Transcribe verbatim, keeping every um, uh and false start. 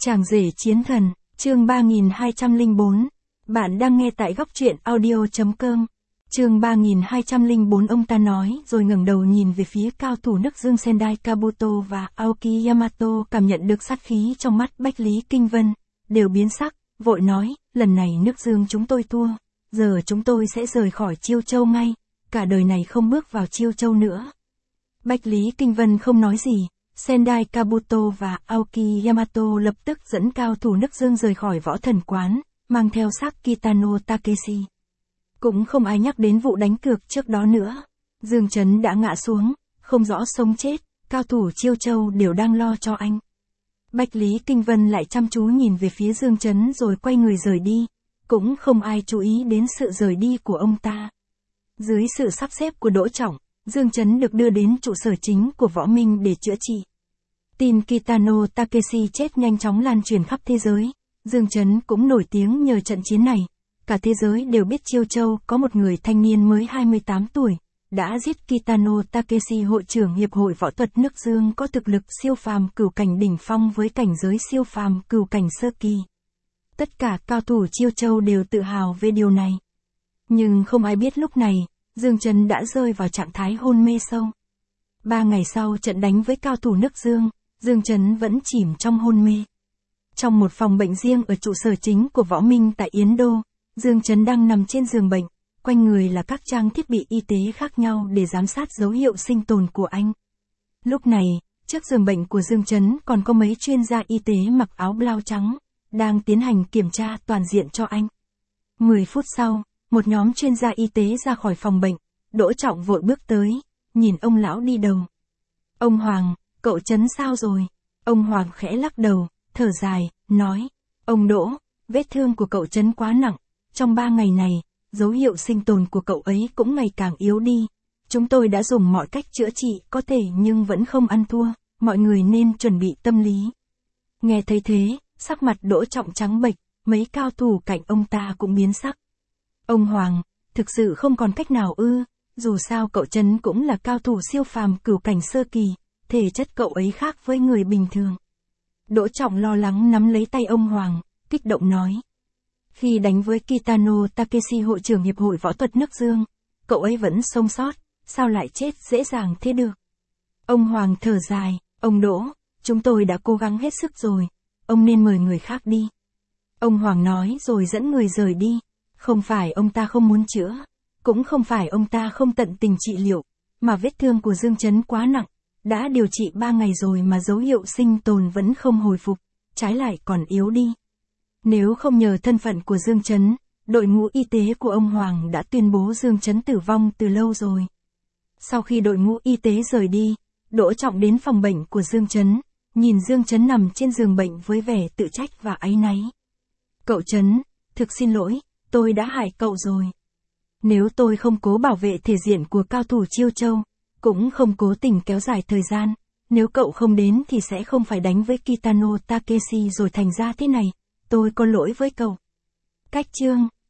Chàng rể chiến thần, chương ba nghìn hai trăm lẻ bốn. Bạn đang nghe tại góc truyện audio chấm com. Chương ba nghìn hai trăm lẻ bốn. Ông ta nói rồi ngẩng đầu nhìn về phía cao thủ nước Dương Sendai Kabuto và Aoki Yamato, cảm nhận được sát khí trong mắt Bách Lý Kinh Vân, đều biến sắc, vội nói, lần này nước Dương chúng tôi thua, giờ chúng tôi sẽ rời khỏi Chiêu Châu ngay, cả đời này không bước vào Chiêu Châu nữa. Bách Lý Kinh Vân không nói gì. Sendai Kabuto và Aoki Yamato lập tức dẫn cao thủ nước Dương rời khỏi võ thần quán, mang theo xác Kitano Takeshi. Cũng không ai nhắc đến vụ đánh cược trước đó nữa. Dương Chấn đã ngã xuống, không rõ sống chết, cao thủ Chiêu Châu đều đang lo cho anh. Bách Lý Kinh Vân lại chăm chú nhìn về phía Dương Chấn rồi quay người rời đi, cũng không ai chú ý đến sự rời đi của ông ta. Dưới sự sắp xếp của Đỗ Trọng, Dương Chấn được đưa đến trụ sở chính của Võ Minh để chữa trị. Tin Kitano Takeshi chết nhanh chóng lan truyền khắp thế giới. Dương Chấn cũng nổi tiếng nhờ trận chiến này. Cả thế giới đều biết Chiêu Châu có một người thanh niên mới hai mươi tám tuổi, đã giết Kitano Takeshi. Hội trưởng Hiệp hội Võ thuật nước Dương có thực lực siêu phàm cửu cảnh đỉnh phong với cảnh giới siêu phàm cửu cảnh sơ kỳ. Tất cả cao thủ Chiêu Châu đều tự hào về điều này. Nhưng không ai biết lúc này, Dương Chấn đã rơi vào trạng thái hôn mê sâu. Ba ngày sau trận đánh với cao thủ nước Dương, Dương Chấn vẫn chìm trong hôn mê. Trong một phòng bệnh riêng ở trụ sở chính của Võ Minh tại Yến Đô, Dương Chấn đang nằm trên giường bệnh, quanh người là các trang thiết bị y tế khác nhau để giám sát dấu hiệu sinh tồn của anh. Lúc này, trước giường bệnh của Dương Chấn còn có mấy chuyên gia y tế mặc áo blau trắng, đang tiến hành kiểm tra toàn diện cho anh. Mười phút sau, một nhóm chuyên gia y tế ra khỏi phòng bệnh, Đỗ Trọng vội bước tới, nhìn ông lão đi đầu. Ông Hoàng, cậu Chấn sao rồi? Ông Hoàng khẽ lắc đầu, thở dài, nói, ông Đỗ, vết thương của cậu Chấn quá nặng, trong ba ngày này, dấu hiệu sinh tồn của cậu ấy cũng ngày càng yếu đi. Chúng tôi đã dùng mọi cách chữa trị có thể nhưng vẫn không ăn thua, mọi người nên chuẩn bị tâm lý. Nghe thấy thế, sắc mặt Đỗ Trọng trắng bệch, mấy cao thủ cạnh ông ta cũng biến sắc. Ông Hoàng, thực sự không còn cách nào ư? Dù sao cậu Chấn cũng là cao thủ siêu phàm cửu cảnh sơ kỳ, thể chất cậu ấy khác với người bình thường. Đỗ Trọng lo lắng nắm lấy tay ông Hoàng, kích động nói. Khi đánh với Kitano Takeshi, hội trưởng Hiệp hội Võ thuật nước Dương, cậu ấy vẫn sống sót, sao lại chết dễ dàng thế được? Ông Hoàng thở dài, ông Đỗ, chúng tôi đã cố gắng hết sức rồi, ông nên mời người khác đi. Ông Hoàng nói rồi dẫn người rời đi. Không phải ông ta không muốn chữa, cũng không phải ông ta không tận tình trị liệu, mà vết thương của Dương Chấn quá nặng, đã điều trị ba ngày rồi mà dấu hiệu sinh tồn vẫn không hồi phục, trái lại còn yếu đi. Nếu không nhờ thân phận của Dương Chấn, đội ngũ y tế của ông Hoàng đã tuyên bố Dương Chấn tử vong từ lâu rồi. Sau khi đội ngũ y tế rời đi, Đỗ Trọng đến phòng bệnh của Dương Chấn, nhìn Dương Chấn nằm trên giường bệnh với vẻ tự trách và áy náy. Cậu Chấn, thực xin lỗi. Tôi đã hại cậu rồi. Nếu tôi không cố bảo vệ thể diện của cao thủ Chiêu Châu, cũng không cố tình kéo dài thời gian, nếu cậu không đến thì sẽ không phải đánh với Kitano Takeshi rồi thành ra thế này, tôi có lỗi với cậu. Cách chương